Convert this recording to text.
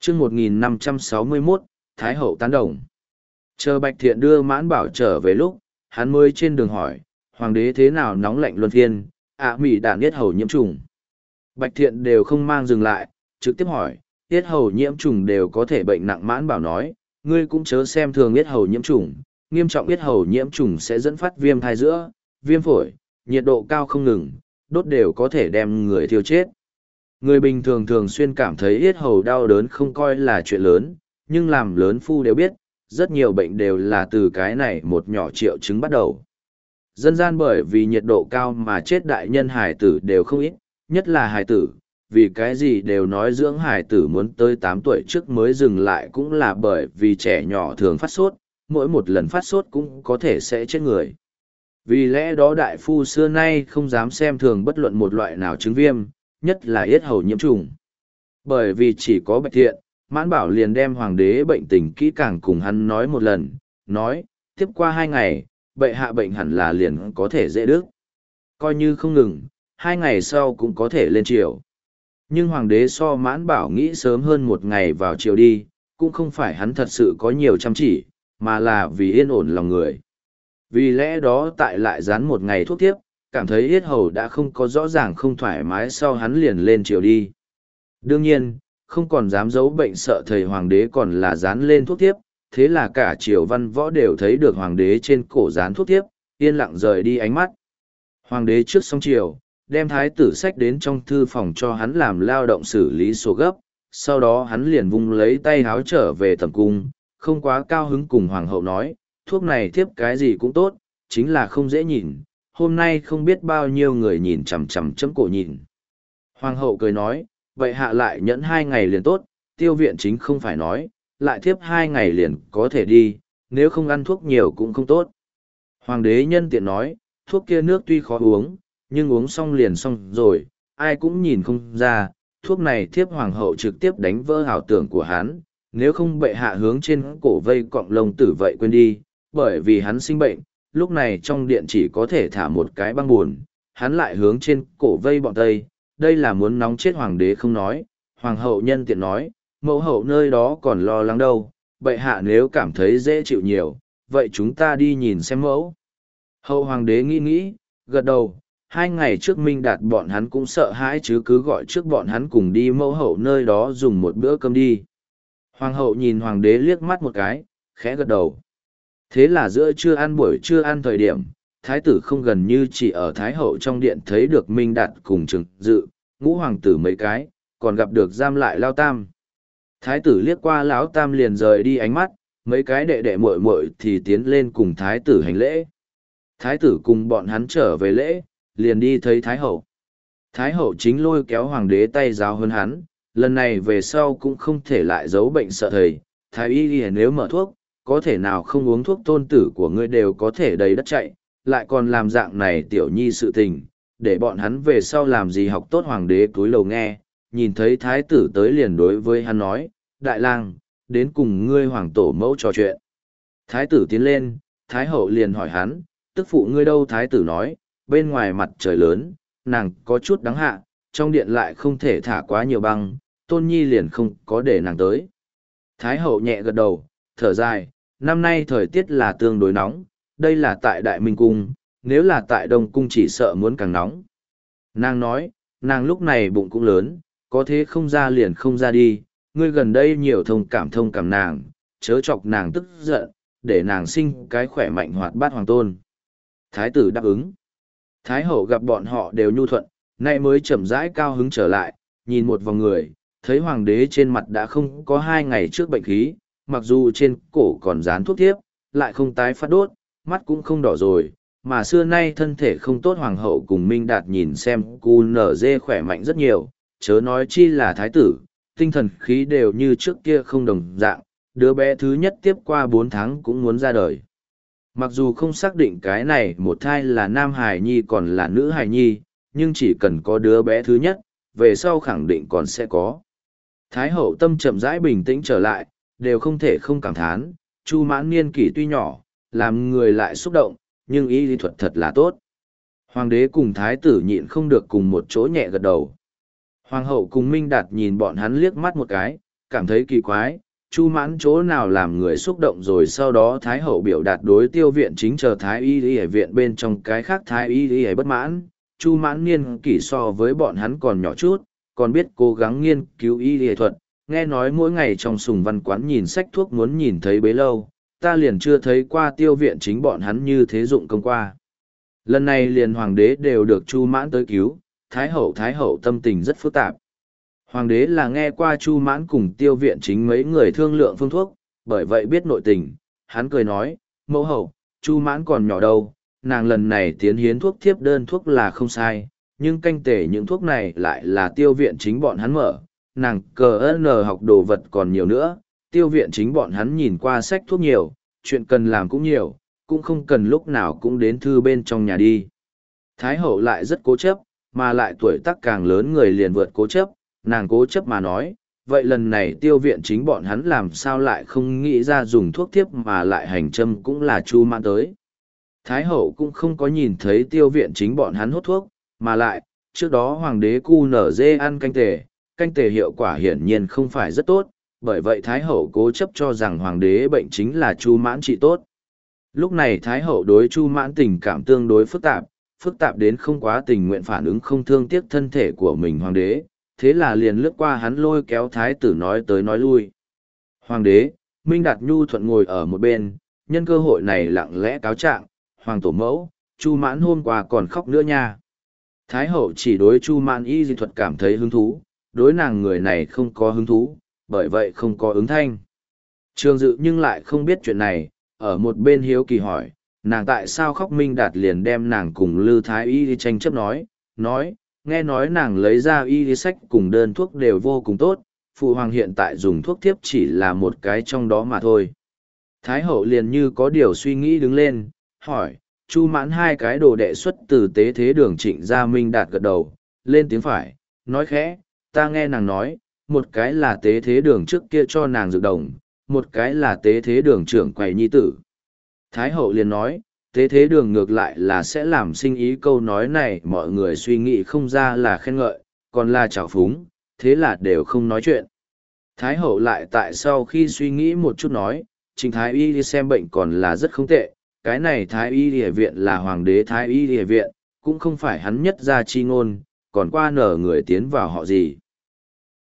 chương 1561, Thái Hậu tán đồng. Chờ Bạch Thiện đưa Mãn Bảo trở về lúc, hắn mới trên đường hỏi, hoàng đế thế nào nóng lạnh luân phiên, mỉ đạn yết hầu nhiễm trùng. Bạch Thiện đều không mang dừng lại, trực tiếp hỏi, yết hầu nhiễm trùng đều có thể bệnh nặng. Mãn Bảo nói, ngươi cũng chớ xem thường yết hầu nhiễm trùng, nghiêm trọng yết hầu nhiễm trùng sẽ dẫn phát viêm thai giữa, viêm phổi, nhiệt độ cao không ngừng, đốt đều có thể đem người thiêu chết. Người bình thường thường xuyên cảm thấy yết hầu đau đớn không coi là chuyện lớn, nhưng làm lớn phu đều biết, rất nhiều bệnh đều là từ cái này một nhỏ triệu chứng bắt đầu. Dân gian bởi vì nhiệt độ cao mà chết đại nhân hải tử đều không ít, nhất là hải tử, vì cái gì đều nói dưỡng hải tử muốn tới 8 tuổi trước mới dừng lại cũng là bởi vì trẻ nhỏ thường phát sốt, mỗi một lần phát sốt cũng có thể sẽ chết người. Vì lẽ đó đại phu xưa nay không dám xem thường bất luận một loại nào chứng viêm, nhất là yết hầu nhiễm trùng. Bởi vì chỉ có Bạch Thiện, Mãn Bảo liền đem hoàng đế bệnh tình kỹ càng cùng hắn nói một lần, nói, tiếp qua 2 ngày, bệ hạ bệnh hẳn là liền có thể dễ đứt. Coi như không ngừng, 2 ngày sau cũng có thể lên triều. Nhưng hoàng đế so Mãn Bảo nghĩ sớm hơn 1 ngày vào triều đi, cũng không phải hắn thật sự có nhiều chăm chỉ, mà là vì yên ổn lòng người. Vì lẽ đó tại lại dán 1 ngày thuốc tiếp, cảm thấy yết hầu đã không có rõ ràng không thoải mái sau hắn liền lên triều đi. Đương nhiên, không còn dám giấu bệnh sợ thầy hoàng đế còn là dán lên thuốc tiếp, thế là cả triều văn võ đều thấy được hoàng đế trên cổ dán thuốc tiếp, yên lặng rời đi ánh mắt. Hoàng đế trước xong triều, đem thái tử sách đến trong thư phòng cho hắn làm lao động xử lý sổ gấp, sau đó hắn liền vung lấy tay háo trở về tầm cung, không quá cao hứng cùng hoàng hậu nói, thuốc này thiếp cái gì cũng tốt, chính là không dễ nhìn, hôm nay không biết bao nhiêu người nhìn chằm chằm chấm cổ nhìn. Hoàng hậu cười nói, vậy hạ lại nhẫn 2 ngày liền tốt, tiêu viện chính không phải nói, lại thiếp 2 ngày liền có thể đi, nếu không ăn thuốc nhiều cũng không tốt. Hoàng đế nhân tiện nói, thuốc kia nước tuy khó uống, nhưng uống xong liền xong rồi, ai cũng nhìn không ra, thuốc này thiếp hoàng hậu trực tiếp đánh vỡ ảo tưởng của hắn, nếu không bệ hạ hướng trên cổ vây cọng lông tử vậy quên đi, bởi vì hắn sinh bệnh, lúc này trong điện chỉ có thể thả một cái băng buồn, hắn lại hướng trên cổ vây bọn Tây, đây là muốn nóng chết hoàng đế không nói, hoàng hậu nhân tiện nói, mẫu hậu nơi đó còn lo lắng đâu, bệ hạ nếu cảm thấy dễ chịu nhiều, vậy chúng ta đi nhìn xem mẫu. Hậu hoàng đế nghĩ, gật đầu, 2 ngày trước Minh Đạt bọn hắn cũng sợ hãi chứ cứ gọi trước bọn hắn cùng đi mẫu hậu nơi đó dùng một bữa cơm đi. Hoàng hậu nhìn hoàng đế liếc mắt một cái, khẽ gật đầu. Thế là giữa trưa ăn buổi trưa ăn thời điểm, thái tử không gần như chỉ ở thái hậu trong điện thấy được Minh Đạt cùng Trừng Dự, ngũ hoàng tử mấy cái, còn gặp được giam lại Lao Tam. Thái tử liếc qua Lão Tam liền rời đi ánh mắt, mấy cái đệ đệ muội muội thì tiến lên cùng thái tử hành lễ. Thái tử cùng bọn hắn trở về lễ, liền đi thấy thái hậu. Thái hậu chính lôi kéo hoàng đế tay giáo hơn hắn, lần này về sau cũng không thể lại giấu bệnh sợ thầy, thái y nếu mở thuốc, có thể nào không uống thuốc tôn tử của ngươi đều có thể đầy đất chạy, lại còn làm dạng này tiểu nhi sự tình, để bọn hắn về sau làm gì học tốt. Hoàng đế cúi đầu nghe, nhìn thấy thái tử tới liền đối với hắn nói, đại lang, đến cùng ngươi hoàng tổ mẫu trò chuyện. Thái tử tiến lên, thái hậu liền hỏi hắn, tức phụ ngươi đâu? Thái tử nói, bên ngoài mặt trời lớn, nàng có chút đắng hạ, trong điện lại không thể thả quá nhiều băng, tôn nhi liền không có để nàng tới. Thái hậu nhẹ gật đầu, thở dài, năm nay thời tiết là tương đối nóng, đây là tại Đại Minh Cung, nếu là tại Đông Cung chỉ sợ muốn càng nóng. Nàng nói, nàng lúc này bụng cũng lớn, có thế không ra liền không ra đi, ngươi gần đây nhiều thông cảm nàng, chớ chọc nàng tức giận, để nàng sinh cái khỏe mạnh hoạt bát hoàng tôn. Thái tử đáp ứng. Thái hậu gặp bọn họ đều nhu thuận, nay mới chậm rãi cao hứng trở lại, nhìn một vòng người, thấy hoàng đế trên mặt đã không có 2 ngày trước bệnh khí, mặc dù trên cổ còn dán thuốc thiếp, lại không tái phát đốt, mắt cũng không đỏ rồi, mà xưa nay thân thể không tốt. Hoàng hậu cùng Minh Đạt nhìn xem cu nở dê khỏe mạnh rất nhiều, chớ nói chi là thái tử, tinh thần khí đều như trước kia không đồng dạng, đứa bé thứ nhất tiếp qua 4 tháng cũng muốn ra đời. Mặc dù không xác định cái này một thai là nam hài nhi còn là nữ hài nhi, nhưng chỉ cần có đứa bé thứ nhất, về sau khẳng định còn sẽ có. Thái hậu tâm chậm rãi bình tĩnh trở lại, đều không thể không cảm thán, Chu Mãn niên kỷ tuy nhỏ, làm người lại xúc động, nhưng y lý thuật thật là tốt. Hoàng đế cùng thái tử nhịn không được cùng một chỗ nhẹ gật đầu. Hoàng hậu cùng Minh Đạt nhìn bọn hắn liếc mắt một cái, cảm thấy kỳ quái, Chu Mãn chỗ nào làm người xúc động rồi sau đó Thái Hậu biểu đạt đối Tiêu Viện Chính chờ Thái Y Y viện bên trong cái khác Thái Y Y bất mãn. Chu Mãn niên kỷ so với bọn hắn còn nhỏ chút, còn biết cố gắng nghiên cứu y y thuật, nghe nói mỗi ngày trong sùng văn quán nhìn sách thuốc muốn nhìn thấy bấy lâu, ta liền chưa thấy qua Tiêu Viện Chính bọn hắn như thế dụng công qua. Lần này liền hoàng đế đều được Chu Mãn tới cứu, Thái Hậu tâm tình rất phức tạp. Hoàng đế là nghe qua Chu Mãn cùng Tiêu Viện Chính mấy người thương lượng phương thuốc, bởi vậy biết nội tình, hắn cười nói, mẫu hậu, Chu Mãn còn nhỏ đâu, nàng lần này tiến hiến thuốc thiếp đơn thuốc là không sai, nhưng canh tể những thuốc này lại là Tiêu Viện Chính bọn hắn mở, nàng cờ n học đồ vật còn nhiều nữa, Tiêu Viện Chính bọn hắn nhìn qua sách thuốc nhiều, chuyện cần làm cũng nhiều, cũng không cần lúc nào cũng đến thư bên trong nhà đi. Thái hậu lại rất cố chấp, mà lại tuổi tác càng lớn người liền vượt cố chấp, nàng cố chấp mà nói, vậy lần này Tiêu Viện Chính bọn hắn làm sao lại không nghĩ ra dùng thuốc thiếp mà lại hành châm cũng là Chu Mãn tới. Thái hậu cũng không có nhìn thấy Tiêu Viện Chính bọn hắn hút thuốc, mà lại, trước đó hoàng đế cu nở dê ăn canh tề hiệu quả hiển nhiên không phải rất tốt, bởi vậy Thái hậu cố chấp cho rằng hoàng đế bệnh chính là Chu Mãn trị tốt. Lúc này Thái hậu đối Chu Mãn tình cảm tương đối phức tạp đến không quá tình nguyện phản ứng không thương tiếc thân thể của mình hoàng đế, thế là liền lướt qua hắn lôi kéo thái tử nói tới nói lui. Hoàng đế, Minh Đạt nhu thuận ngồi ở một bên, nhân cơ hội này lặng lẽ cáo trạng, hoàng tổ mẫu, Chu Mãn hôm qua còn khóc nữa nha. Thái hậu chỉ đối Chu Mãn y dị thuật cảm thấy hứng thú, đối nàng người này không có hứng thú, bởi vậy không có ứng thanh. Trường Dự nhưng lại không biết chuyện này, ở một bên hiếu kỳ hỏi, nàng tại sao khóc. Minh Đạt liền đem nàng cùng Lư Thái y đi tranh chấp nói, nghe nói nàng lấy ra y lý sách cùng đơn thuốc đều vô cùng tốt, phụ hoàng hiện tại dùng thuốc thiếp chỉ là một cái trong đó mà thôi. Thái hậu liền như có điều suy nghĩ đứng lên, hỏi, Chu Mãn hai cái đồ đệ xuất từ tế thế đường Trịnh gia. Minh Đạt gật đầu, lên tiếng phải, nói khẽ, ta nghe nàng nói, một cái là tế thế đường trước kia cho nàng dược đồng, một cái là tế thế đường trưởng quầy nhi tử. Thái hậu liền nói, tế thế đường ngược lại là sẽ làm sinh ý câu nói này mọi người suy nghĩ không ra là khen ngợi, còn là trào phúng, thế là đều không nói chuyện. Thái hậu lại tại sau khi suy nghĩ một chút nói, Trình Thái Y đi xem bệnh còn là rất không tệ, cái này Thái Y Địa viện là hoàng đế Thái Y Địa viện, cũng không phải hắn nhất ra chi ngôn, còn qua nở người tiến vào họ gì.